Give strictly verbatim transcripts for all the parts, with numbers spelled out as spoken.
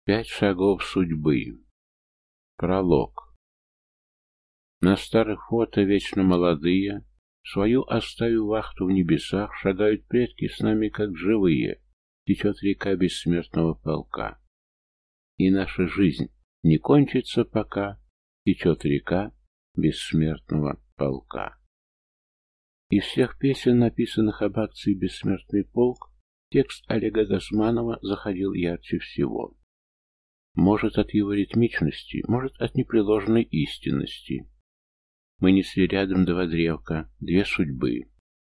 Пять шагов судьбы. Пролог. На старых фото вечно молодые, свою оставив вахту в небесах, шагают предки с нами как живые, течет река бессмертного полка. И наша жизнь не кончится пока, течет река бессмертного полка. Из всех песен, написанных об акции «Бессмертный полк», текст Олега Газманова заходил ярче всего. Может, от его ритмичности, может, от непреложной истинности. Мы несли рядом два древка, две судьбы.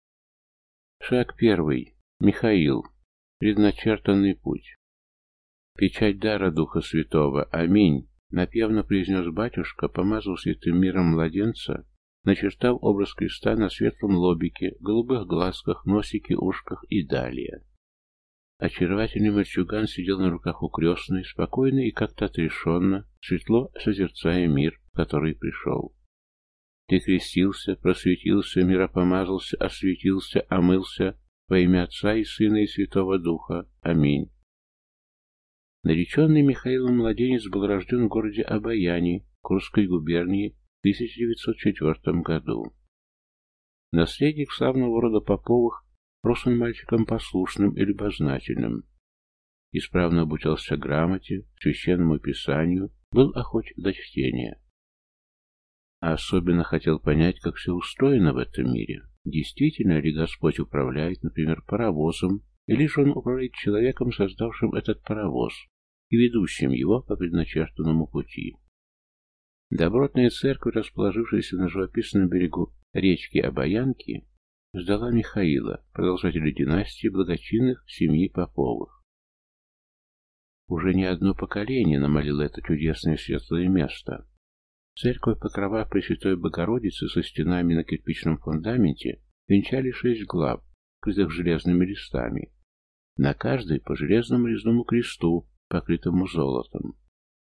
Шаг первый. Михаил. Предначертанный путь. Печать дара Духа Святого. Аминь. Напевно произнес батюшка, помазал святым миром младенца, начертав образ креста на светлом лобике, голубых глазках, носике, ушках и далее. Очаровательный мальчуган сидел на руках у крестной, спокойно и как-то отрешенно, светло созерцая мир, в который пришел. Ты крестился, просветился, миропомазался, осветился, омылся во имя Отца и Сына и Святого Духа. Аминь. Нареченный Михаилом младенец был рожден в городе Обояни, Курской губернии, в тысяча девятьсот четвёртом году. Наследник славного рода Поповых, рос он мальчиком послушным и любознательным. Исправно обучался грамоте, священному писанию, был охоч до чтения. А особенно хотел понять, как все устроено в этом мире. Действительно ли Господь управляет, например, паровозом, или же Он управляет человеком, создавшим этот паровоз, и ведущим его по предначертанному пути. Добротная церковь, расположившаяся на живописном берегу речки Обоянки, ждала Михаила, продолжателя династии благочинных семьи Поповых. Уже не одно поколение намолило это чудесное светлое место. Церковь Покрова Пресвятой Богородицы со стенами на кирпичном фундаменте венчали шесть глав, крытых железными листами, на каждой по железному резному кресту, покрытому золотом.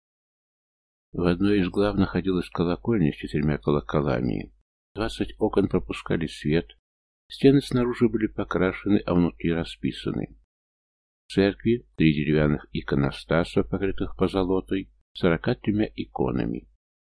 В одной из глав находилась колокольня с четырьмя колоколами. Двадцать окон пропускали свет, стены снаружи были покрашены, а внутри расписаны. В церкви три деревянных иконостаса, покрытых позолотой, сорока тремя иконами.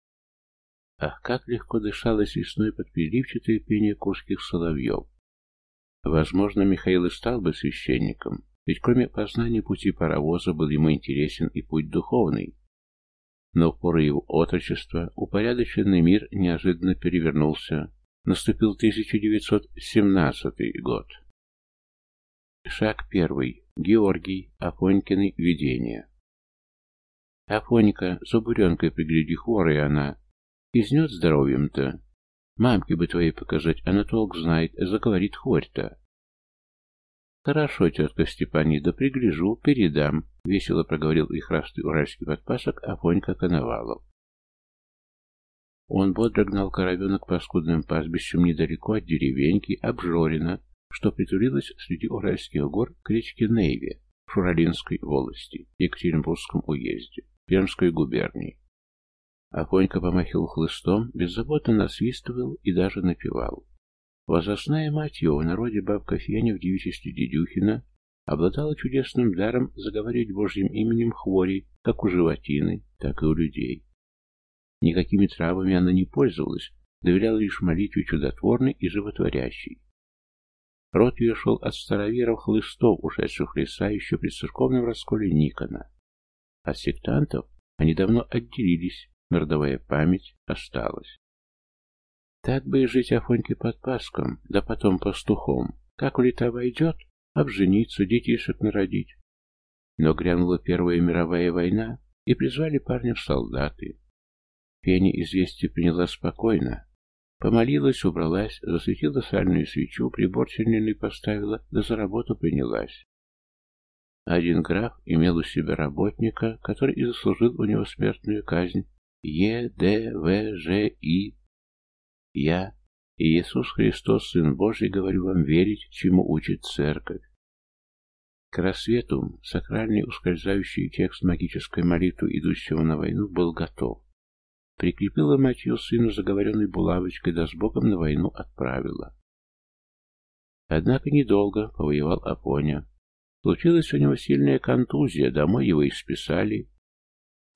Ах, как легко дышалось весной под переливчатое пение курских соловьев. Возможно, Михаил и стал бы священником, ведь кроме познания пути паровоза был ему интересен и путь духовный. Но в пору его отрочества упорядоченный мир неожиданно перевернулся. Наступил тысяча девятьсот семнадцатый год. Шаг первый. Георгий. Афонькины видения. Афонька, за буренкой пригляди, хворая она. Изнет здоровьем-то. Мамке бы твоей показать, она толк знает, заговорит хворь-то. Хорошо, тетка Степанида, пригляжу, передам, весело проговорил ихрастый уральский подпасок Афонька Коновалов. Он бодро гнал коровенок по скудным пастбищам недалеко от деревеньки Обжорино, что притулилось среди уральских гор к речке Нейве в Шуралинской волости, Екатеринбургском уезде, Пермской губернии. Афонька помахивал хлыстом, беззаботно насвистывал и даже напевал. Возрастная мать его, в народе бабка Феня в девичестве Дедюхина, обладала чудесным даром заговаривать Божьим именем хворей, как у животины, так и у людей. Никакими травами она не пользовалась, доверяла лишь молитве чудотворной и животворящей. Род ее шел от староверов хлыстов, ушедших в леса еще при церковном расколе Никона. От сектантов они давно отделились, но родовая память осталась. Так бы и жить Афоньке подпаском, да потом пастухом. Как в лета войдет, обжениться, детишек народить. Но грянула Первая мировая война, и призвали парня в солдаты. Феня известие приняла спокойно. Помолилась, убралась, засветила сальную свечу, прибор чернильный поставила, да за работу принялась. Один граф имел у себя работника, который и заслужил у него смертную казнь. Е, Д, В, Ж, И. Я, Иисус Христос, Сын Божий, говорю вам верить, чему учит Церковь. К рассвету сакральный ускользающий текст магической молитвы, идущего на войну, был готов. Прикрепила мать ее сыну заговоренной булавочкой, да с Богом на войну отправила. Однако недолго повоевал Афоня. Случилась у него сильная контузия, домой его исписали,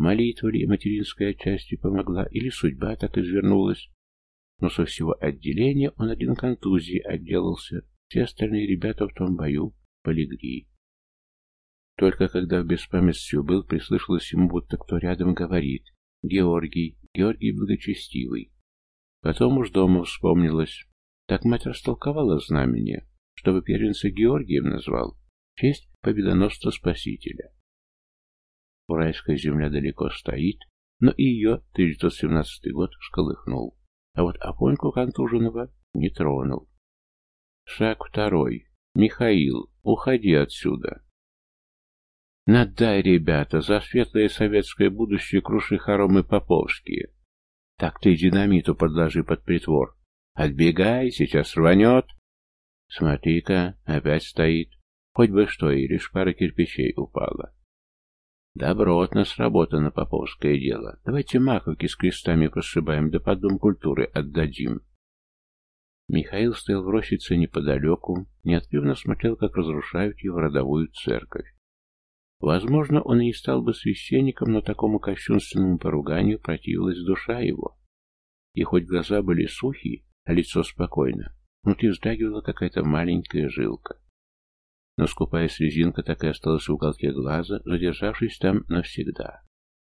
Молитва ли материнская отчасти помогла, или судьба так извернулась. Но со всего отделения он один контузии отделался, все остальные ребята в том бою полегли. Только когда в беспамятстве был, прислышалось ему, будто кто рядом говорит: «Георгий, Георгий благочестивый». Потом уж дома вспомнилось. Так мать растолковала знамение, чтобы первенца Георгием назвал, в честь победоносца Спасителя. Уральская земля далеко стоит, но и ее тысяча девятьсот семнадцатый год всколыхнул. А вот Афоньку контуженного не тронул. Шаг второй. Михаил, уходи отсюда. Надай, ребята, за светлое советское будущее круши хоромы поповские. Так ты динамиту подложи под притвор. Отбегай, сейчас рванет. Смотри-ка, опять стоит. Хоть бы что, и лишь пара кирпичей упала. Добротно сработано поповское дело. Давайте маковки с крестами прошибаем, да под дом культуры отдадим. Михаил стоял в рощице неподалеку, неотрывно смотрел, как разрушают его родовую церковь. Возможно, он и не стал бы священником, но такому кощунственному поруганию противилась душа его. И хоть глаза были сухие, а лицо спокойно, внутри вздрагивала какая-то маленькая жилка. Но скупая слезинка так и осталась в уголке глаза, задержавшись там навсегда.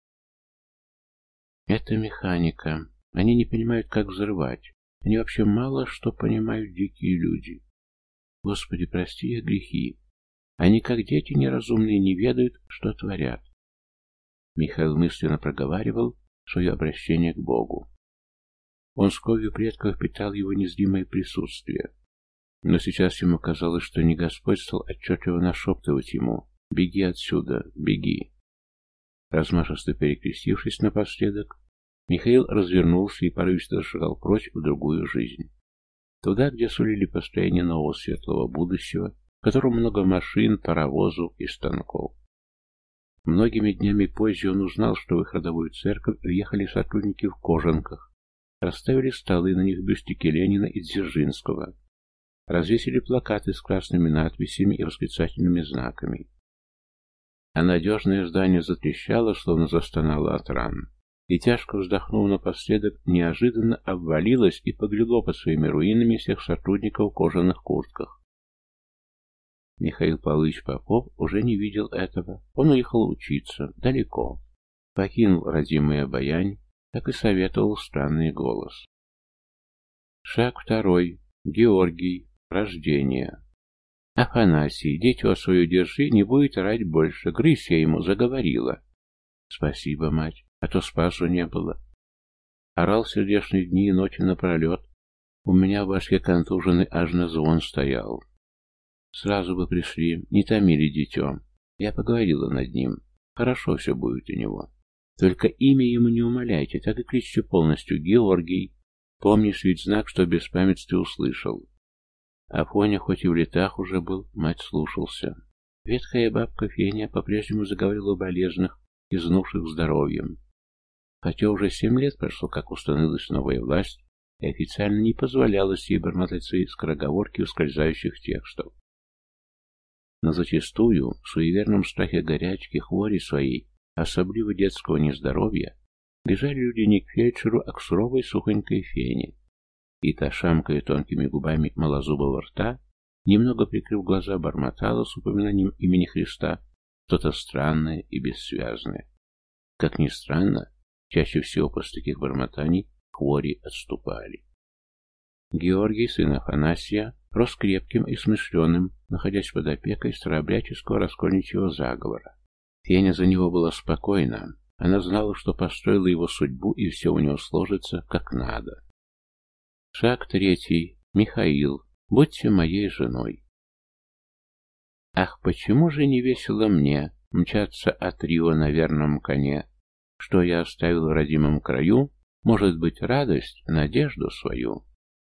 Это механика. Они не понимают, как взрывать. Они вообще мало что понимают, дикие люди. Господи, прости их грехи. Они, как дети неразумные, не ведают, что творят. Михаил мысленно проговаривал свое обращение к Богу. Он с кровью предков питал его незримое присутствие. Но сейчас ему казалось, что не Господь стал отчетливо нашептывать ему: «Беги отсюда, беги». Размашисто перекрестившись напоследок, Михаил развернулся и порывисто шагал прочь в другую жизнь. Туда, где сулили построение нового светлого будущего, в котором много машин, паровозов и станков. Многими днями позже он узнал, что в их родовую церковь въехали сотрудники в кожанках, расставили столы, на них бюстики Ленина и Дзержинского, развесили плакаты с красными надписями и восклицательными знаками. А надежное здание затрещало, словно застонало от ран, и, тяжко вздохнув напоследок, неожиданно обвалилось и погляло под своими руинами всех сотрудников в кожаных куртках. Михаил Павлович Попов уже не видел этого. Он уехал учиться, далеко. Покинул родимую обаянь, как и советовал странный голос. Шаг второй. Георгий. Рождение. Афанасий, дитё свое держи, не будет орать больше. Грызь я ему заговорила. Спасибо, мать, а то спасу не было. Орал сердечные дни и ночи напролет. У меня в башке контуженный аж на звон стоял. Сразу бы пришли, не томили дитё. Я поговорила над ним. Хорошо все будет у него. Только имя ему не умаляйте, так и кричите полностью: Георгий. Помнишь ведь знак, что в беспамятстве услышал. Афоня хоть и в летах уже был, мать слушался. Ветхая бабка Феня по-прежнему заговорила о болезных, изнувших здоровьем. Хотя уже семь лет прошло, как установилась новая власть, и официально не позволялось ей бормотать свои скороговорки ускользающих текстов. Но зачастую, в суеверном страхе горячки, хвори своей, особливо детского нездоровья, бежали люди не к фельдшеру, а к суровой сухонькой Фене. И та, шамкая тонкими губами малозубого рта, немного прикрыв глаза, бормотала с упоминанием имени Христа что-то странное и бессвязное. Как ни странно, чаще всего после таких бормотаний хвори отступали. Георгий, сын Афанасия, рос крепким и смышленым, находясь под опекой старообрядческого раскольничьего заговора. Феня за него была спокойна. Она знала, что построила его судьбу, и все у него сложится как надо. Шаг третий. Михаил. Будьте моей женой. Ах, почему же не весело мне мчаться от Рио на верном коне? Что я оставил в родимом краю? Может быть, радость, надежду свою?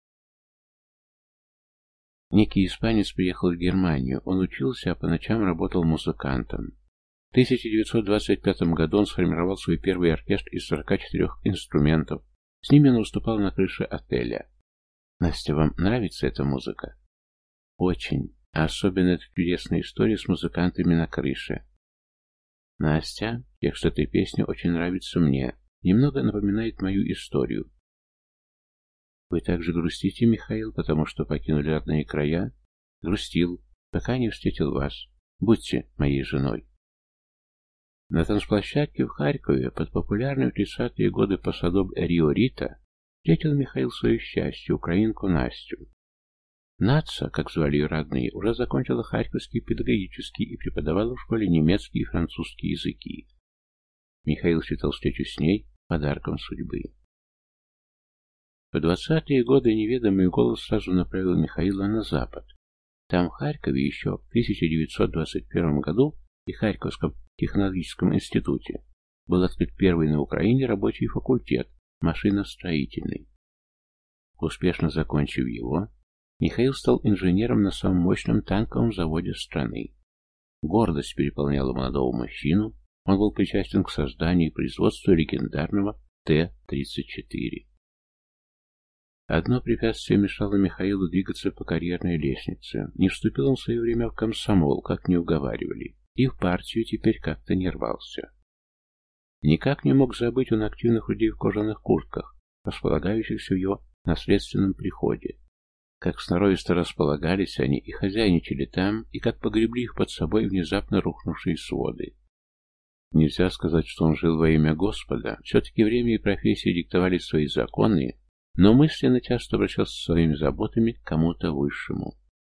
Некий испанец приехал в Германию. Он учился, а по ночам работал музыкантом. В тысяча девятьсот двадцать пятом году он сформировал свой первый оркестр из сорока четырёх инструментов. С ними он выступал на крыше отеля. Настя, вам нравится эта музыка? Очень. А особенно эта чудесная история с музыкантами на крыше. Настя, Текст этой песни очень нравится мне. Немного напоминает мою историю. Вы также грустите, Михаил, потому что покинули родные края? Грустил, пока не встретил вас. Будьте моей женой. На танцплощадке в Харькове под популярный в тридцатые годы посадобль Рио Рита встретил Михаил свое счастье, украинку Настю. Наца, как звали ее родные, уже закончила Харьковский педагогический и преподавала в школе немецкий и французский языки. Михаил считал встречу с ней подарком судьбы. В двадцатые годы неведомый голос сразу направил Михаила на запад. Там, в Харькове, еще в тысяча девятьсот двадцать первом году и Харьковском технологическом институте был открыт первый на Украине рабочий факультет, машиностроительный. Успешно закончив его, Михаил стал инженером на самом мощном танковом заводе страны. Гордость переполняла молодого мужчину, он был причастен к созданию и производству легендарного Т тридцать четыре. Одно препятствие мешало Михаилу двигаться по карьерной лестнице. Не вступил он в свое время в комсомол, как не уговаривали, и в партию теперь как-то не рвался. Никак не мог забыть он активных людей в кожаных куртках, располагающихся в его наследственном приходе. Как сноровисто располагались они и хозяйничали там, и как погребли их под собой внезапно рухнувшие своды. Нельзя сказать, что он жил во имя Господа, все-таки время и профессия диктовали свои законы, но мысленно часто обращался со своими заботами к кому-то высшему.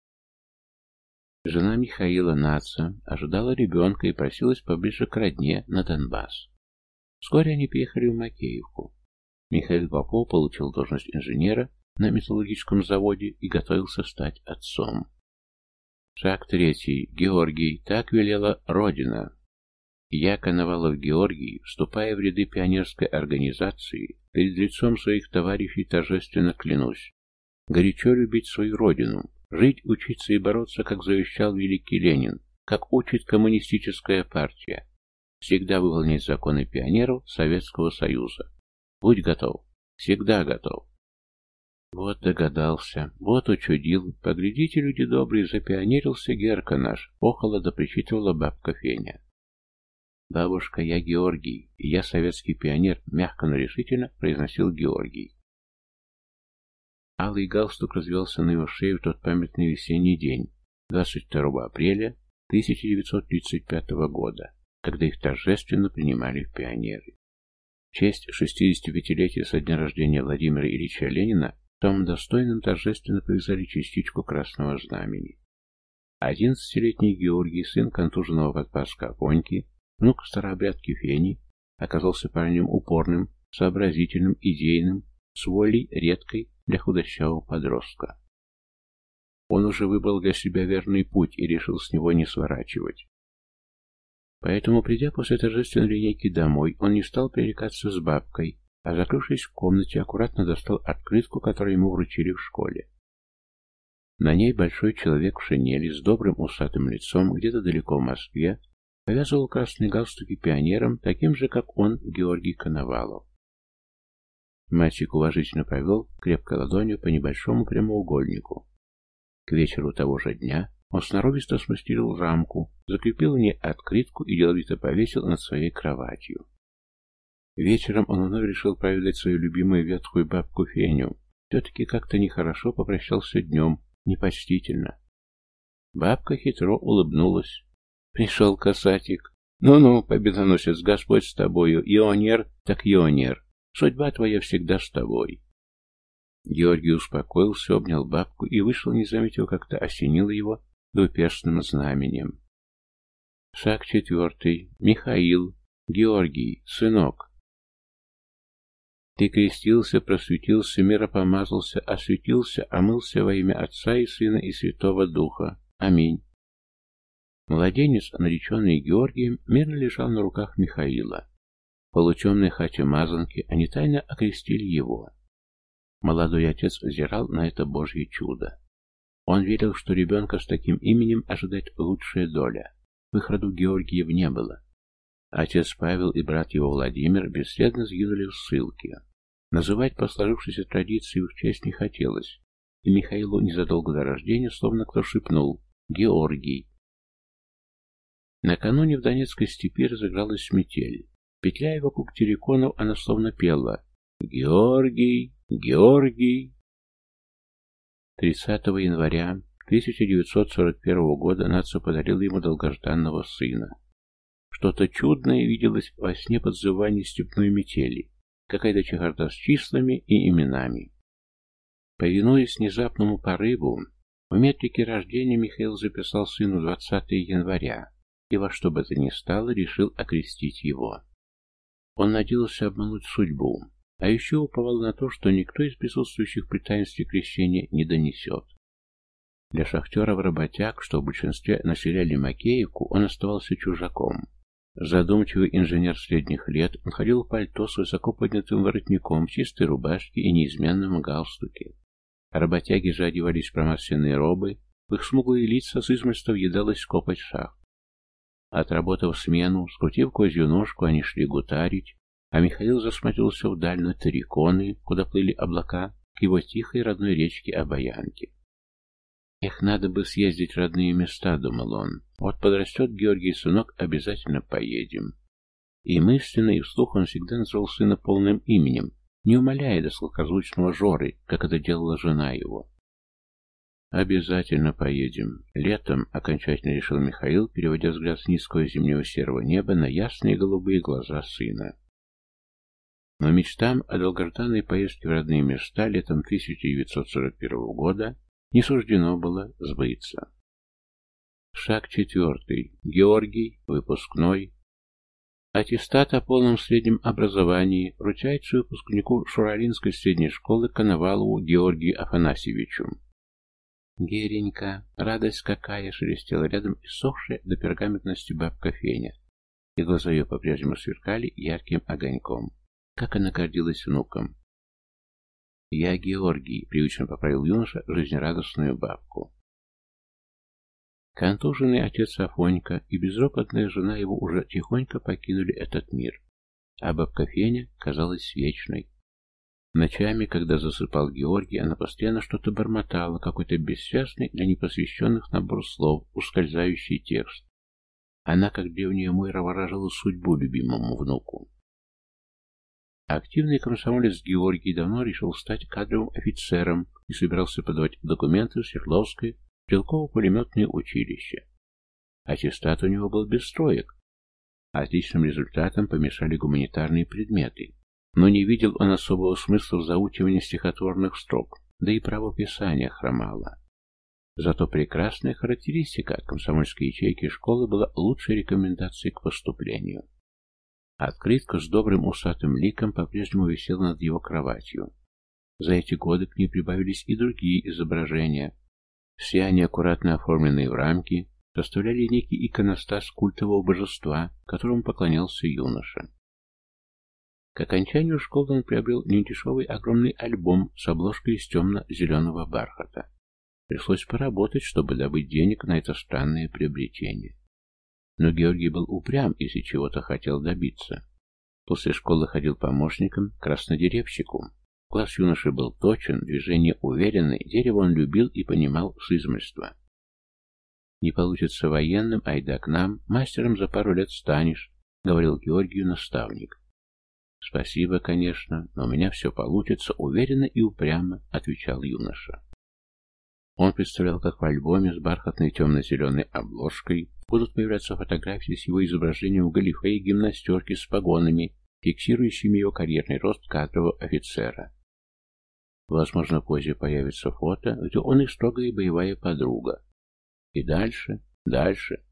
Жена Михаила, Наца, ожидала ребенка и просилась поближе к родне на Донбасс. Вскоре они приехали в Макеевку. Михаил Попов получил должность инженера на металлургическом заводе и готовился стать отцом. Шаг третий. Георгий. Так велела Родина. Я, Коновалов Георгий, вступая в ряды пионерской организации, перед лицом своих товарищей торжественно клянусь горячо любить свою родину, жить, учиться и бороться, как завещал великий Ленин, как учит коммунистическая партия, всегда выполнять законы пионеров Советского Союза. Будь готов, всегда готов. Вот догадался, вот учудил, поглядите, люди добрые, запионерился Герка наш, охала да причитывала бабка Феня. «Бабушка, я Георгий, и я советский пионер», — мягко, но решительно произносил Георгий. Алый галстук развелся на его шее в тот памятный весенний день, двадцать второго апреля тысяча девятьсот тридцать пятого года, когда их торжественно принимали в пионеры. В честь шестидесятипятилетия со дня рождения Владимира Ильича Ленина самым достойным торжественно повязали частичку Красного Знамени. Одиннадцатилетний Георгий, сын контуженного подпаска Афоньки, внук старообрядки Фени, оказался парнем упорным, сообразительным, идейным, с волей редкой для худощавого подростка. Он уже выбрал для себя верный путь и решил с него не сворачивать. Поэтому, придя после торжественной линейки домой, он не стал пререкаться с бабкой, а, закрывшись в комнате, аккуратно достал открытку, которую ему вручили в школе. На ней большой человек в шинели с добрым усатым лицом где-то далеко в Москве повязывал красный галстук пионером, таким же, как он, Георгий Коновалов. Мальчик уважительно провел крепкой ладонью по небольшому прямоугольнику. К вечеру того же дня он сноровисто смастерил рамку, закрепил в ней открытку и деловито повесил над своей кроватью. Вечером он вновь решил проведать свою любимую ветхую бабку Феню. Все-таки как-то нехорошо попрощался днем, непочтительно. Бабка хитро улыбнулась. Пришел касатик. Ну-ну, победоносец, Господь с тобою. Ионер, так ионер. Судьба твоя всегда с тобой. Георгий успокоился, обнял бабку и вышел, не заметив, как-то осенило его двуперстным знаменем. Шаг четвертый. Михаил. Георгий, сынок. Ты крестился, просветился, миропомазался, осветился, омылся во имя Отца и Сына и Святого Духа. Аминь. Младенец, нареченный Георгием, мирно лежал на руках Михаила. В полутемной хате мазанки они тайно окрестили его. Молодой отец взирал на это Божье чудо. Он верил, что ребенка с таким именем ожидает лучшая доля. В их роду Георгиев не было. Отец Павел и брат его Владимир бесследно сгинули в ссылке. Называть по сложившейся традиции в их честь не хотелось, и Михаилу незадолго до рождения словно кто шепнул «Георгий». Накануне в Донецкой степи разыгралась метель. Петляя вокруг терриконов, она словно пела «Георгий! Георгий!». тридцатого января тысяча девятьсот сорок первого года нация подарила ему долгожданного сына. Что-то чудное виделось во сне подзывания степной метели, какая-то чехарда с числами и именами. Повинуясь внезапному порыву, в метрике рождения Михаил записал сыну двадцатого января и во что бы то ни стало решил окрестить его. Он надеялся обмануть судьбу, а еще уповал на то, что никто из присутствующих при таинстве крещения не донесет. Для шахтеров-работяг, что в большинстве населяли Макеевку, он оставался чужаком. Задумчивый инженер средних лет, он ходил в пальто с высоко поднятым воротником, в чистой рубашке и неизменном галстуке. Работяги же одевались в промасленные робы, в их смуглые лица с измольства въедалась копоть шахт. Отработав смену, скрутив козью ножку, они шли гутарить, а Михаил засмотрелся вдаль на терриконы, куда плыли облака, к его тихой родной речке Обаянке. «Эх, надо бы съездить в родные места», — думал он. «Вот подрастет Георгий, сынок, обязательно поедем». И мысленно, и вслух он всегда назвал сына полным именем, не умаляя до сладкозвучного Жоры, как это делала жена его. «Обязательно поедем. Летом», — окончательно решил Михаил, переводя взгляд с низкого зимнего серого неба на ясные голубые глаза сына. Но мечтам о долгожданной поездке в родные места летом тысяча девятьсот сорок первого года не суждено было сбыться. Шаг четвертый. Георгий, выпускной. Аттестат о полном среднем образовании вручается выпускнику Шуралинской средней школы Коновалову Георгию Афанасьевичу. «Геренька, радость какая!» — шелестела рядом иссохшая до пергаментности бабка Феня, и глаза ее по-прежнему сверкали ярким огоньком. Как она гордилась внуком. «Я Георгий», — привычно поправил юноша жизнерадостную бабку. Контуженный отец Афонька и безропотная жена его уже тихонько покинули этот мир, а бабка Феня казалась вечной. Ночами, когда засыпал Георгий, она постоянно что-то бормотала, какой-то бессвязный для непосвященных набор слов, ускользающий текст. Она, как древняя Мойра, выражала судьбу любимому внуку. Активный комсомолец Георгий давно решил стать кадровым офицером и собирался подавать документы в Свердловское стрелково-пулеметное училище. Аттестат у него был без троек. Отличным результатом помешали гуманитарные предметы, но не видел он особого смысла в заучивании стихотворных строк, да и правописание хромало. Зато прекрасная характеристика от комсомольской ячейки школы была лучшей рекомендацией к поступлению. Открытка с добрым усатым ликом по-прежнему висела над его кроватью. За эти годы к ней прибавились и другие изображения. Все они, аккуратно оформленные в рамки, составляли некий иконостас культового божества, которому поклонялся юноша. К окончанию школы он приобрел недешевый огромный альбом с обложкой из темно-зеленого бархата. Пришлось поработать, чтобы добыть денег на это странное приобретение. Но Георгий был упрям, если чего-то хотел добиться. После школы ходил помощником краснодеревщику. Глаз юноши был точен, движение уверенное, дерево он любил и понимал с измольства. «Не получится военным, айда к нам, мастером за пару лет станешь», — говорил Георгию наставник. «Спасибо, конечно, но у меня все получится, уверенно и упрямо», — отвечал юноша. Он представлял, как в альбоме с бархатной темно-зеленой обложкой будут появляться фотографии с его изображением в галифе и гимнастерке с погонами, фиксирующими его карьерный рост кадрового офицера. Возможно, позже появится фото, где он и строгая боевая подруга. И дальше, дальше.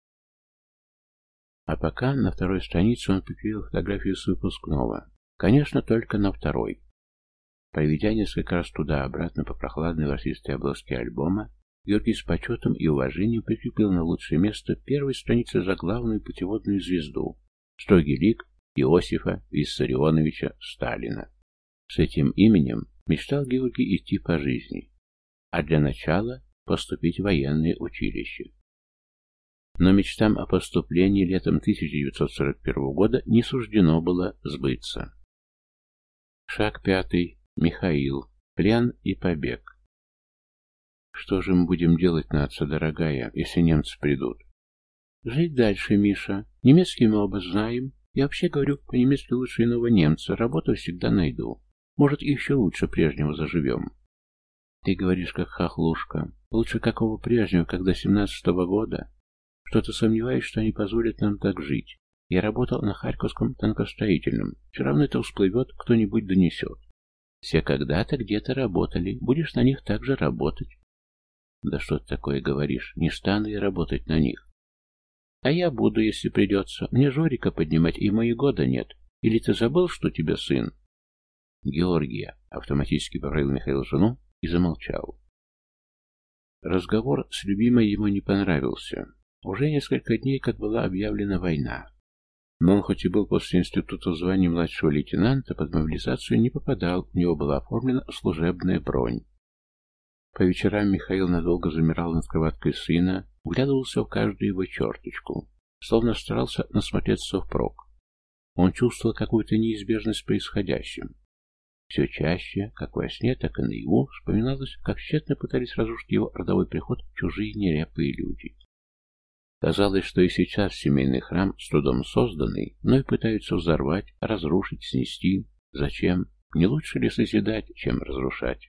А пока на второй странице он приклеил фотографию с выпускного. Конечно, только на второй. Проведя несколько раз туда-обратно по прохладной ворсистой обложке альбома, Георгий с почетом и уважением прикрепил на лучшее место первой страницы заглавную путеводную звезду — строгий лик Иосифа Виссарионовича Сталина. С этим именем мечтал Георгий идти по жизни, а для начала поступить в военное училище. Но мечтам о поступлении летом тысяча девятьсот сорок первого года не суждено было сбыться. Шаг пятый. Михаил. Плен и побег. Что же мы будем делать, нация дорогая, если немцы придут? Жить дальше, Миша. Немецкий мы оба знаем. Я вообще говорю по-немецки лучше иного немца. Работу всегда найду. Может, и еще лучше прежнего заживем. Ты говоришь, как хохлушка. Лучше какого прежнего, как до семнадцатого года? Что-то сомневаюсь, что они позволят нам так жить. Я работал на Харьковском танкостроительном. Все равно это всплывет, кто-нибудь донесет. Все когда-то где-то работали. Будешь на них также работать. Да что ты такое говоришь? Не стану я работать на них. А я буду, если придется. Мне Жорика поднимать и мои года нет. Или ты забыл, что у тебя сын? Георгия, автоматически поправил Михаил жену и замолчал. Разговор с любимой ему не понравился. Уже несколько дней, как была объявлена война. Но он хоть и был после института в звании младшего лейтенанта, под мобилизацию не попадал, у него была оформлена служебная бронь. По вечерам Михаил надолго замирал над кроваткой сына, вглядывался в каждую его черточку, словно старался насмотреться впрок. Он чувствовал какую-то неизбежность происходящим. Все чаще, как во сне, так и наяву, вспоминалось, как тщетно пытались разрушить его родовой приход чужие нелепые люди. Казалось, что и сейчас семейный храм, с трудом созданный, но и пытаются взорвать, разрушить, снести. Зачем? Не лучше ли созидать, чем разрушать?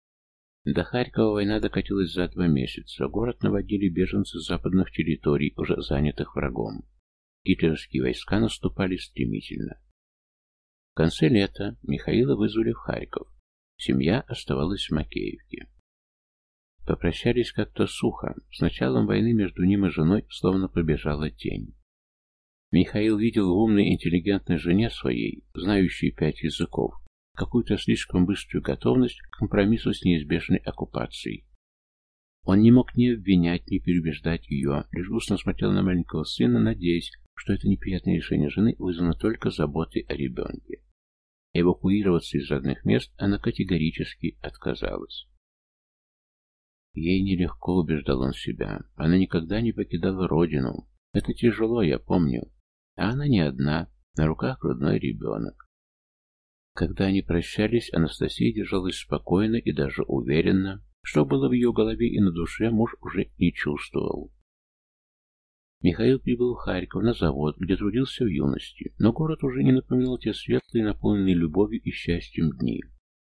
До Харькова война докатилась за два месяца. Город наводили беженцы с западных территорий, уже занятых врагом. Гитлеровские войска наступали стремительно. В конце лета Михаила вызвали в Харьков. Семья оставалась в Макеевке. Попрощались как-то сухо. С началом войны между ним и женой словно побежала тень. Михаил видел в умной, интеллигентной жене своей, знающей пять языков, какую-то слишком быструю готовность к компромиссу с неизбежной оккупацией. Он не мог ни обвинять, ни переубеждать ее, лишь грустно смотрел на маленького сына, надеясь, что это неприятное решение жены вызвано только заботой о ребенке. Эвакуироваться из родных мест она категорически отказалась. Ей нелегко, убеждал он себя. Она никогда не покидала родину. Это тяжело, я помню. А она не одна, на руках родной ребенок. Когда они прощались, Анастасия держалась спокойно и даже уверенно. Что было в ее голове и на душе, муж уже не чувствовал. Михаил прибыл в Харьков на завод, где трудился в юности, но город уже не напоминал те светлые, наполненные любовью и счастьем дни.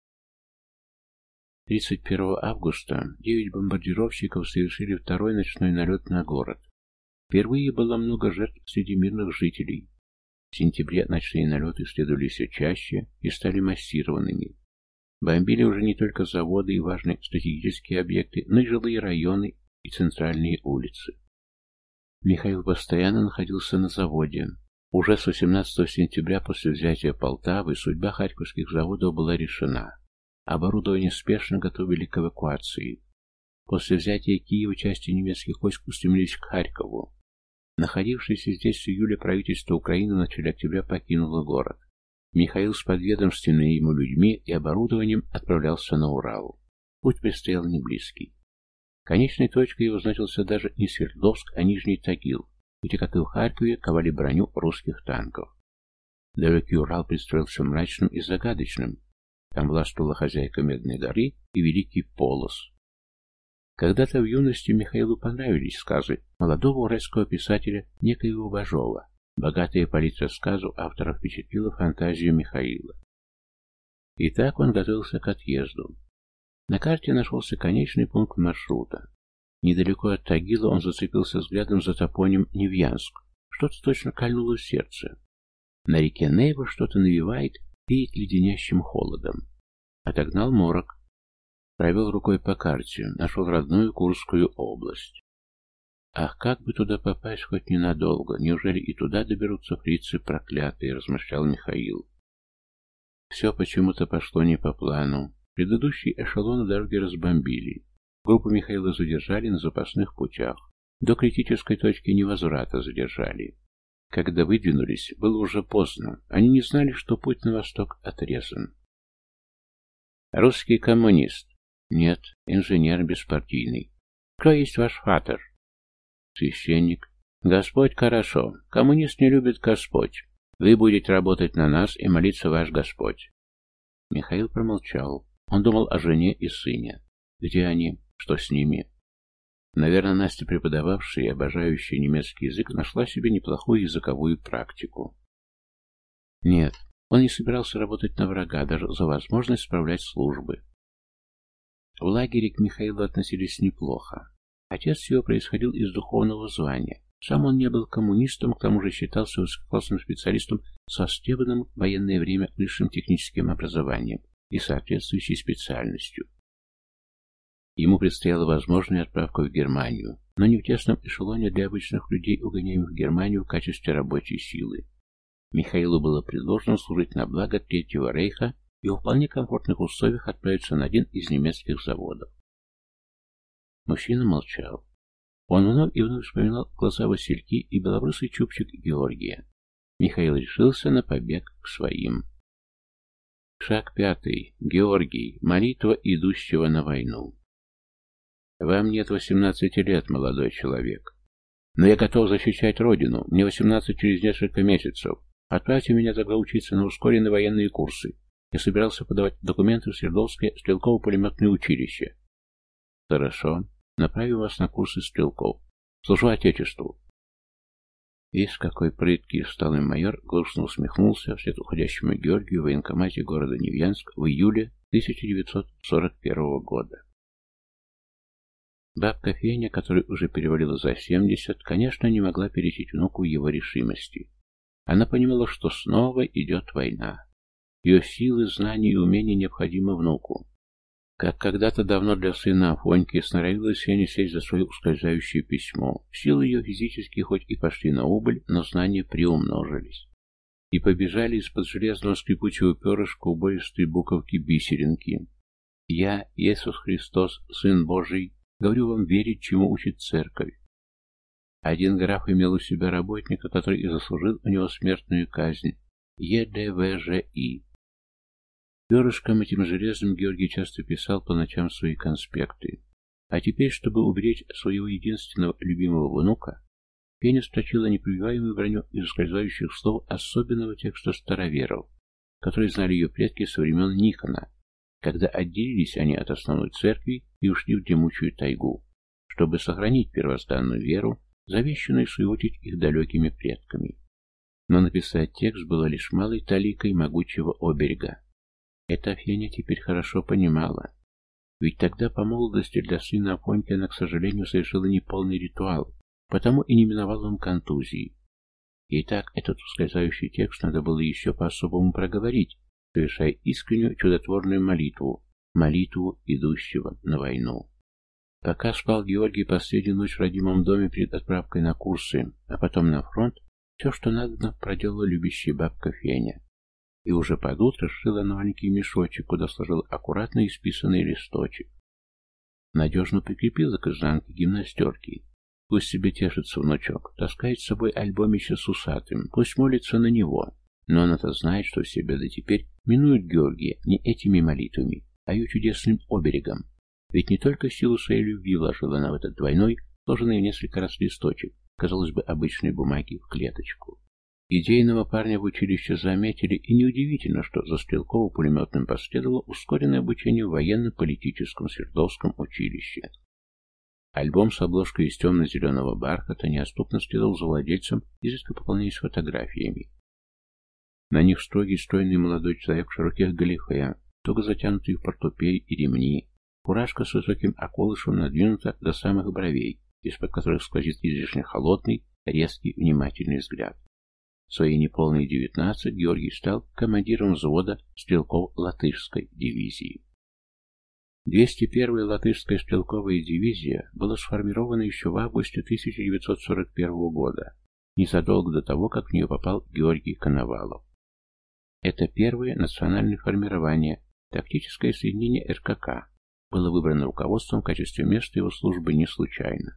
тридцать первого августа девять бомбардировщиков совершили второй ночной налет на город. Впервые было много жертв среди мирных жителей. В сентябре ночные налеты следовали все чаще и стали массированными. Бомбили уже не только заводы и важные стратегические объекты, но и жилые районы и центральные улицы. Михаил постоянно находился на заводе. Уже с восемнадцатого сентября после взятия Полтавы судьба харьковских заводов была решена. Оборудование спешно готовили к эвакуации. После взятия Киева части немецких войск устремились к Харькову. Находившееся здесь с июля правительство Украины в начале октября покинуло город. Михаил с подведомственными ему людьми и оборудованием отправлялся на Урал. Путь предстоял неблизкий. Конечной точкой его значился даже не Свердловск, а Нижний Тагил, где, как и в Харькове, ковали броню русских танков. Далекий Урал представился мрачным и загадочным. Там властвовала хозяйка Медной горы и Великий Полос. Когда-то в юности Михаилу понравились сказы молодого уральского писателя некоего Бажова. Богатая палитра рассказов автора впечатлила фантазию Михаила. И так он готовился к отъезду. На карте нашелся конечный пункт маршрута. Недалеко от Тагила он зацепился взглядом за топоним Невьянск. Что-то точно кольнуло в сердце. На реке Нейва что-то навевает, веет леденящим холодом. Отогнал морок. Провел рукой по карте, нашел родную Курскую область. Ах, как бы туда попасть хоть ненадолго, неужели и туда доберутся фрицы проклятые, размышлял Михаил. Все почему-то пошло не по плану. Предыдущий эшелон на дороге разбомбили. Группу Михаила задержали на запасных путях. До критической точки невозврата задержали. Когда выдвинулись, было уже поздно. Они не знали, что путь на восток отрезан. Русский коммунист. Нет, инженер беспартийный. Кто есть ваш фатер? Священник. Господь хорошо. Коммунист не любит Господь. Вы будете работать на нас и молиться ваш Господь. Михаил промолчал. Он думал о жене и сыне. Где они? Что с ними? Наверное, Настя, преподававшая и обожающая немецкий язык, нашла себе неплохую языковую практику. Нет, он не собирался работать на врага, даже за возможность справлять службы. В лагере к Михаилу относились неплохо. Отец его происходил из духовного звания. Сам он не был коммунистом, к тому же считался высококлассным специалистом со стебанным в военное время высшим техническим образованием и соответствующей специальностью. Ему предстояла возможная отправка в Германию, но не в тесном эшелоне для обычных людей, угоняемых в Германию в качестве рабочей силы. Михаилу было предложено служить на благо Третьего Рейха и в вполне комфортных условиях отправиться на один из немецких заводов. Мужчина молчал. Он вновь и вновь вспоминал глаза Васильки и белобрысый чубчик Георгия. Михаил решился на побег к своим. Шаг пятый. Георгий. Молитва идущего на войну. Вам нет восемнадцати лет, молодой человек. Но я готов защищать родину. Мне восемнадцать через несколько месяцев. Отправьте меня тогда учиться на ускоренные военные курсы. Я собирался подавать документы в Свердловское стрелково-пулеметное училище. Хорошо. Направим вас на курсы стрелков. Служу Отечеству. Весь какой прыткий усталый майор грустно усмехнулся вслед уходящему Георгию в военкомате города Невьянск в июле тысяча девятьсот сорок первого года. Бабка Феня, которая уже перевалила за семьдесят, конечно, не могла перечить внуку его решимости. Она понимала, что снова идет война. Ее силы, знания и умения необходимы внуку. Как когда-то давно для сына Афоньки сноровилась Феня сесть за свое ускользающее письмо. Силы ее физические хоть и пошли на убыль, но знания приумножились. И побежали из-под железного скрипучего перышка убористые буковки-бисеринки. «Я, Иисус Христос, Сын Божий, говорю вам верить, чему учит церковь». Один граф имел у себя работника, который и заслужил у него смертную казнь. Е Д В Ж И. Перышком этим железным Георгий часто писал по ночам свои конспекты. А теперь, чтобы уберечь своего единственного любимого внука, Феня сточила непробиваемую броню из ускользающих слов особенного текста староверов, которые знали ее предки со времен Никона, когда отделились они от основной церкви и ушли в дремучую тайгу, чтобы сохранить первозданную веру, завещанную в свою очередь их далекими предками. Но написать текст было лишь малой таликой могучего оберега. Это Феня теперь хорошо понимала. Ведь тогда по молодости для сына Афоньки она, к сожалению, совершила неполный ритуал, потому и не миновал он контузии. Итак, этот ускользающий текст надо было еще по-особому проговорить, совершая искреннюю чудотворную молитву, молитву идущего на войну. Пока спал Георгий последнюю ночь в родимом доме перед отправкой на курсы, а потом на фронт, все, что надо, проделала любящая бабка Феня. И уже под утро сшила на маленький мешочек, куда сложила аккуратно исписанный листочек. Надежно прикрепила к изнанке гимнастерки. Пусть себе тешится внучок, таскает с собой альбомище с усатым, пусть молится на него. Но она-то знает, что все беды теперь минуют Георгия не этими молитвами, а ее чудесным оберегом. Ведь не только силу своей любви вложила она в этот двойной, сложенный в несколько раз листочек, казалось бы, обычной бумаги в клеточку. Идейного парня в училище заметили, и неудивительно, что за стрелково-пулеметным последовало ускоренное обучение в военно-политическом Свердловском училище. Альбом с обложкой из темно-зеленого бархата неотступно следовал за владельцем, изредка пополняясь фотографиями. На них строгий, стройный молодой человек в широких галифе, туго затянутый в портупей и ремни, фуражка с высоким околышем надвинута до самых бровей, из-под которых сквозит излишне холодный, резкий, внимательный взгляд. В свои неполные девятнадцать Георгий стал командиром взвода стрелков латышской дивизии. двести первая латышская стрелковая дивизия была сформирована еще в августе тысяча девятьсот сорок первого года, незадолго до того, как в нее попал Георгий Коновалов. Это первое национальное формирование, тактическое соединение Р К К, было выбрано руководством в качестве места его службы не случайно.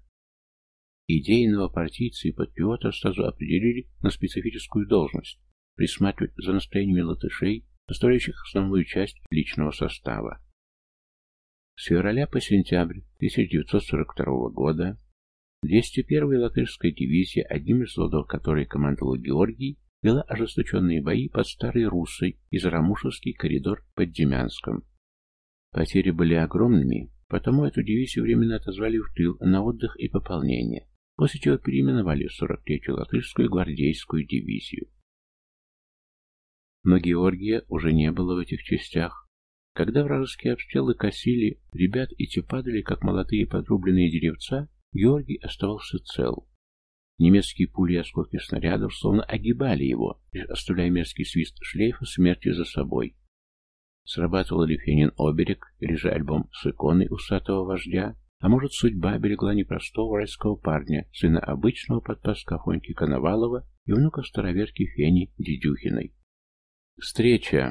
Идейного партийца и патриота сразу определили на специфическую должность – присматривать за настроениями латышей, составляющих основную часть личного состава. С февраля по сентябрь тысяча девятьсот сорок второго года двести первая латышская дивизия, одним из взводов которой командовал Георгий, вела ожесточенные бои под Старой Руссой и за Рамушевский коридор под Демянском. Потери были огромными, потому эту дивизию временно отозвали в тыл на отдых и пополнение, после чего переименовали в сорок третью латышскую гвардейскую дивизию. Но Георгия уже не было в этих частях. Когда вражеские обстрелы косили ребят и те падали, как молодые подрубленные деревца, Георгий оставался цел. Немецкие пули и осколки снарядов словно огибали его, лишь оставляя мерзкий свист шлейфа смерти за собой. Срабатывал ли Фенин оберег, или же альбом с иконой усатого вождя, а может, судьба берегла непростого уральского парня, сына обычного подпаска Афоньки Коновалова и внука староверки Фени Дедюхиной. Встреча.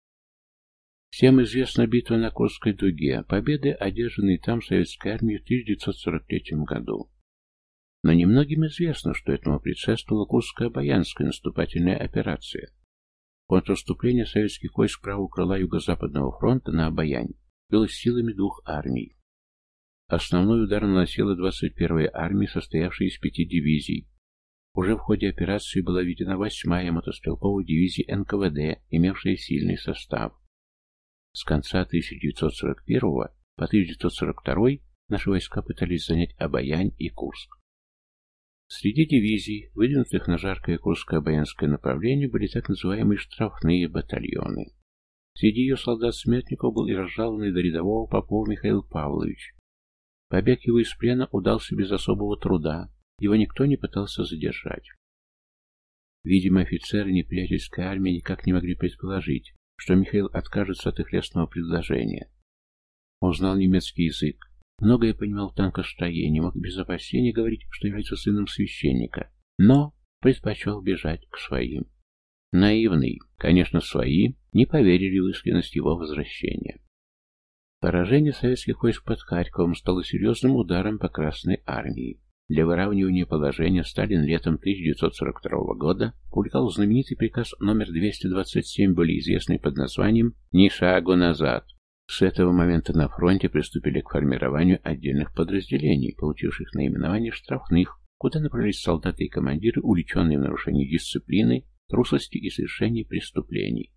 Всем известна битва на Курской дуге, победы, одержанные там советской армией в тысяча девятьсот сорок третьем году. Но немногим известно, что этому предшествовала Курско-Обаянская наступательная операция. Контрнаступление советских войск правого крыла Юго-Западного фронта на Обаянь велось силами двух армий. Основной удар наносила двадцать первая армия, состоявшая из пяти дивизий. Уже в ходе операции была введена восьмая мотострелковая дивизия эн ка вэ дэ, имевшая сильный состав. С конца тысяча девятьсот сорок первого по тысяча девятьсот сорок второй наши войска пытались занять Обаянь и Курск. Среди дивизий, выдвинутых на жаркое Курско-Обаянское направление, были так называемые штрафные батальоны. Среди ее солдат-смертников был и разжалованный до рядового Попова Михаил Павлович. Побег его из плена удался без особого труда, его никто не пытался задержать. Видимо, офицеры неприятельской армии никак не могли предположить, что Михаил откажется от их лестного предложения. Он знал немецкий язык, многое понимал в танкостроении, мог без опасения говорить, что является сыном священника, но предпочел бежать к своим. Наивный, конечно, свои не поверили в искренность его возвращения. Поражение советских войск под Харьковом стало серьезным ударом по Красной армии. Для выравнивания положения Сталин летом тысяча девятьсот сорок второго года публиковал знаменитый приказ номер двести двадцать семь, более известный под названием «Ни шагу назад». С этого момента на фронте приступили к формированию отдельных подразделений, получивших наименование штрафных, куда направились солдаты и командиры, увлеченные в нарушении дисциплины, трусости и совершении преступлений.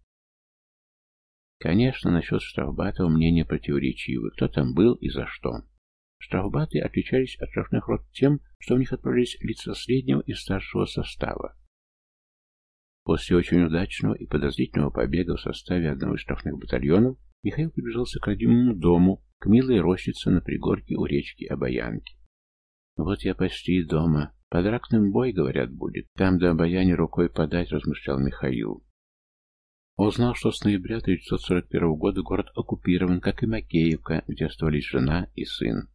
Конечно, насчет штрафбатов мнения противоречивы, кто там был и за что. Штрафбаты отличались от штрафных рот тем, что в них отправлялись лица среднего и старшего состава. После очень удачного и подозрительного побега в составе одного из штрафных батальонов Михаил прибежался к родимому дому, к милой рощице на пригорке у речки Обаянки. «Вот я почти дома. Под ракным бой, говорят, будет. Там до Обаяни рукой подать», — размышлял Михаил. Он знал, что с ноября тысяча девятьсот сорок первого года город оккупирован, как и Макеевка, где оставались жена и сын.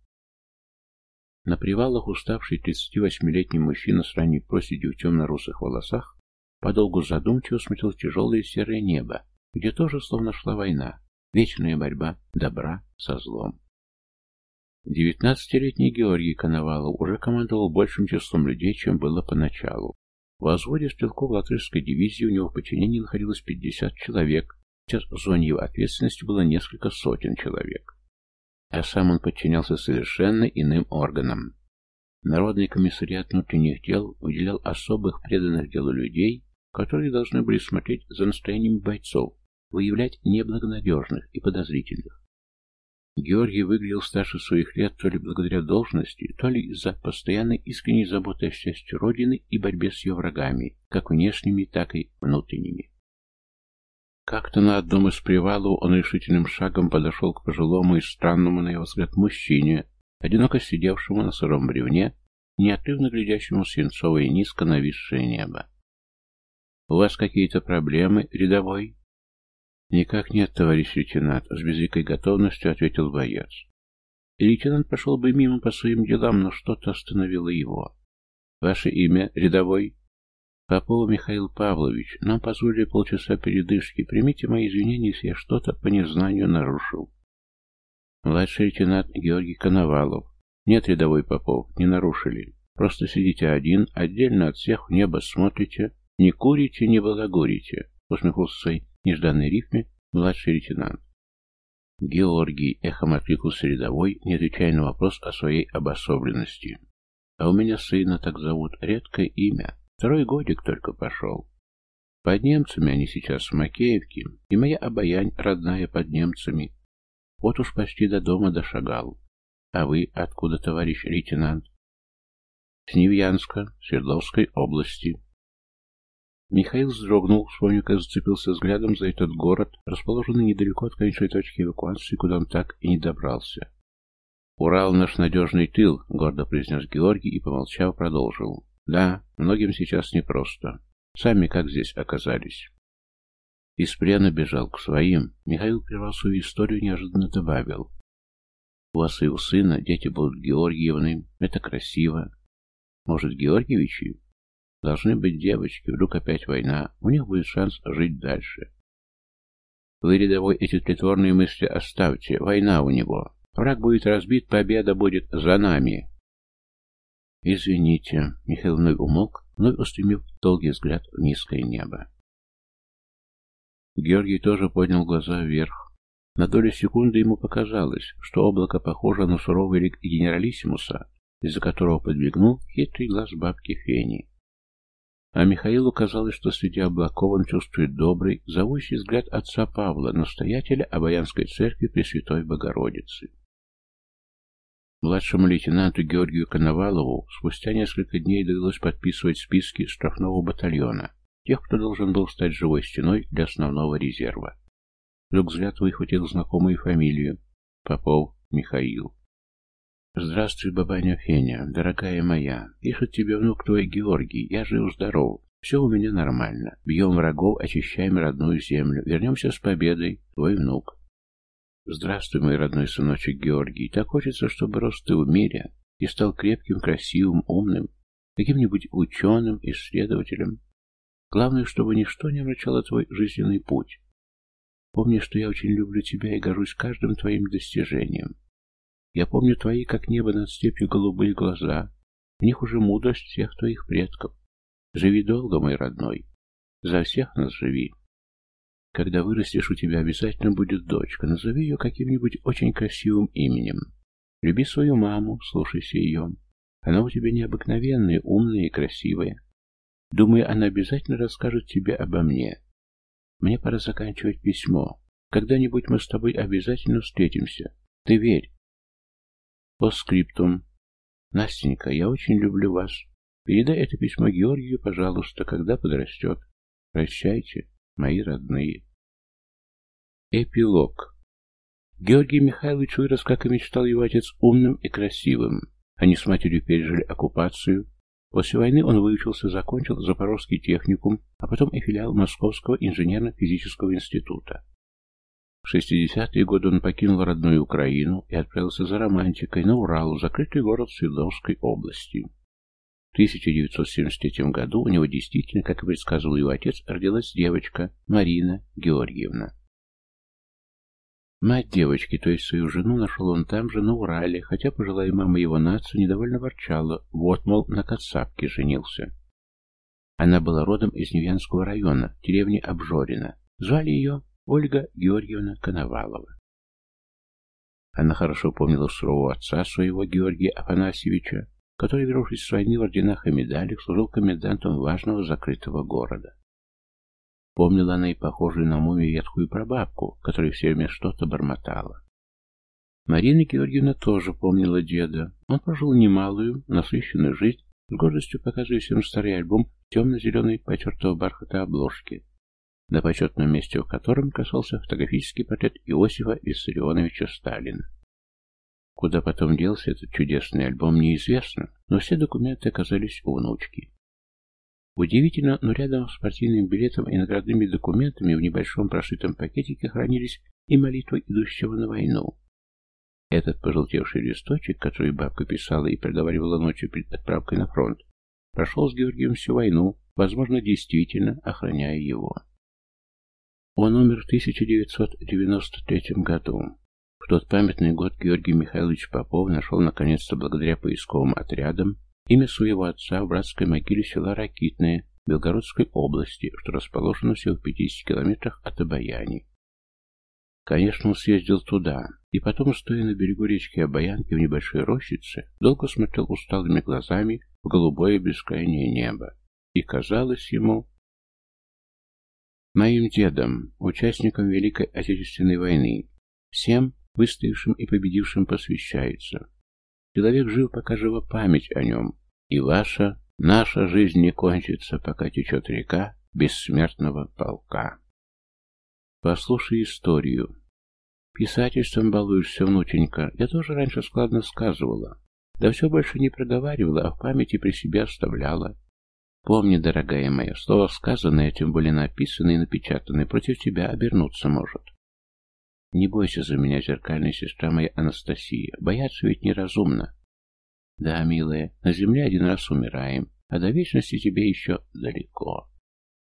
На привалах уставший тридцативосьмилетний мужчина с ранней проседью в темно-русых волосах подолгу задумчиво смотрел в тяжелое серое небо, где тоже словно шла война, вечная борьба добра со злом. Девятнадцатилетний Георгий Коновалов уже командовал большим числом людей, чем было поначалу. В взводе стрелков латышской дивизии у него в подчинении находилось пятьдесят человек, сейчас в зоне его ответственности было несколько сотен человек. А сам он подчинялся совершенно иным органам. Народный комиссариат внутренних дел выделял особых преданных делу людей, которые должны были смотреть за настроениями бойцов, выявлять неблагонадежных и подозрительных. Георгий выглядел старше своих лет то ли благодаря должности, то ли из-за постоянной искренней заботы о счастье Родины и борьбе с ее врагами, как внешними, так и внутренними. Как-то на одном из привалов он решительным шагом подошел к пожилому и странному, на его взгляд, мужчине, одиноко сидевшему на сыром бревне, неотрывно глядящему в свинцовое низко нависшее небо. «У вас какие-то проблемы, рядовой?» «Никак нет, товарищ лейтенант», — с безликой готовностью ответил боец. И лейтенант пошел бы мимо по своим делам, но что-то остановило его. «Ваше имя, рядовой?» «Попов Михаил Павлович, нам позволили полчаса передышки. Примите мои извинения, если я что-то по незнанию нарушил». «Младший лейтенант Георгий Коновалов». «Нет, рядовой Попов, не нарушили. Просто сидите один, отдельно от всех в небо смотрите, не курите, не балагурите», — усмехнулся в своей нежданной рифме младший лейтенант. «Георгий», — эхом откликнулся рядовой, не отвечая на вопрос о своей обособленности. «А у меня сына так зовут, редкое имя. Второй годик только пошел. Под немцами они сейчас в Макеевке, и моя Обаянь родная под немцами. Вот уж почти до дома дошагал. А вы откуда, товарищ лейтенант? С Невьянска, Свердловской области. Михаил вздрогнул, вспомнив, как зацепился взглядом за этот город, расположенный недалеко от конечной точки эвакуации, куда он так и не добрался. «Урал наш надежный тыл», — гордо произнес Георгий и, помолчав, продолжил. «Да, многим сейчас непросто. Сами как здесь оказались?» Из плена бежал к своим. Михаил прервал свою историю и неожиданно добавил. «У вас и у сына дети будут Георгиевны. Это красиво. Может, Георгиевичи? Должны быть девочки. Вдруг опять война. У них будет шанс жить дальше». «Вы, рядовой, эти тлетворные мысли оставьте. Война у него. Враг будет разбит, победа будет за нами». «Извините», — Михаил вновь умолк, вновь устремив долгий взгляд в низкое небо. Георгий тоже поднял глаза вверх. На долю секунды ему показалось, что облако похоже на суровый лик генералиссимуса, из-за которого подмигнул хитрый глаз бабки Фени. А Михаилу казалось, что среди облаков он чувствует добрый, зовущий взгляд отца Павла, настоятеля Обаянской церкви Пресвятой Богородицы. Младшему лейтенанту Георгию Коновалову спустя несколько дней довелось подписывать списки штрафного батальона, тех, кто должен был стать живой стеной для основного резерва. Вдруг взгляд выхватил знакомую фамилию. Попов Михаил. «Здравствуй, бабаня Феня, дорогая моя. Пишет тебе внук твой Георгий. Я жив-здоров. Все у меня нормально. Бьем врагов, очищаем родную землю. Вернемся с победой. Твой внук». «Здравствуй, мой родной сыночек Георгий. Так хочется, чтобы рос ты в мире и стал крепким, красивым, умным, каким-нибудь ученым, исследователем. Главное, чтобы ничто не омрачало твой жизненный путь. Помни, что я очень люблю тебя и горжусь каждым твоим достижением. Я помню твои, как небо над степью, голубые глаза. В них уже мудрость всех твоих предков. Живи долго, мой родной. За всех нас живи. Когда вырастешь, у тебя обязательно будет дочка. Назови ее каким-нибудь очень красивым именем. Люби свою маму, слушайся ее. Она у тебя необыкновенная, умная и красивая. Думаю, она обязательно расскажет тебе обо мне. Мне пора заканчивать письмо. Когда-нибудь мы с тобой обязательно встретимся. Ты верь. Постскриптум. Настенька, я очень люблю вас. Передай это письмо Георгию, пожалуйста, когда подрастет. Прощайте, мои родные. Эпилог. Георгий Михайлович вырос, как и мечтал его отец, умным и красивым. Они с матерью пережили оккупацию. После войны он выучился, закончил Запорожский техникум, а потом и филиал Московского инженерно-физического института. В шестидесятые годы он покинул родную Украину и отправился за романтикой на Урал, закрытый город Свердловской области. В тысяча девятьсот семьдесят третьем году у него действительно, как и предсказывал его отец, родилась девочка Марина Георгиевна. Мать девочки, то есть свою жену, нашел он там же, на Урале, хотя пожилая мама его нацию недовольно ворчала, вот, мол, на кацапке женился. Она была родом из Невьянского района, деревни Обжорина. Звали ее Ольга Георгиевна Коновалова. Она хорошо помнила сурового отца своего, Георгия Афанасьевича, который, вернувшись с войны в орденах и медалях, служил комендантом важного закрытого города. Помнила она и похожую на мумию ветхую прабабку, которая все время что-то бормотала. Марина Георгиевна тоже помнила деда. Он прожил немалую, насыщенную жизнь, с гордостью показывая всем старый альбом темно-зеленой потертого бархата обложки, на почетном месте в котором красовался фотографический портрет Иосифа Виссарионовича Сталина. Куда потом делся этот чудесный альбом, неизвестно, но все документы оказались у внучки. Удивительно, но рядом с партийным билетом и наградными документами в небольшом прошитом пакетике хранились и молитвы идущего на войну. Этот пожелтевший листочек, который бабка писала и проговаривала ночью перед отправкой на фронт, прошел с Георгием всю войну, возможно, действительно охраняя его. Он умер в тысяча девятьсот девяносто третьем году. В тот памятный год Георгий Михайлович Попов нашел наконец-то, благодаря поисковым отрядам, имя своего отца в братской могиле села Ракитное Белгородской области, что расположено всего в пятидесяти километрах от Обаяни. Конечно, он съездил туда, и потом, стоя на берегу речки Обаянки в небольшой рощице, долго смотрел усталыми глазами в голубое бескрайнее небо. И казалось ему... Моим дедом, участником Великой Отечественной войны, всем выстоявшим и победившим посвящается. Человек жив, пока жива память о нем, и ваша, наша жизнь не кончится, пока течет река бессмертного полка. Послушай историю. Писательством балуешься, внученька. Я тоже раньше складно сказывала. Да все больше не проговаривала, а в памяти при себе оставляла. Помни, дорогая моя, слово сказанное, тем более написанное и напечатанное, против тебя обернуться может. Не бойся за меня, зеркальная сестра моя Анастасия. Бояться ведь неразумно. Да, милая, на земле один раз умираем, а до вечности тебе еще далеко.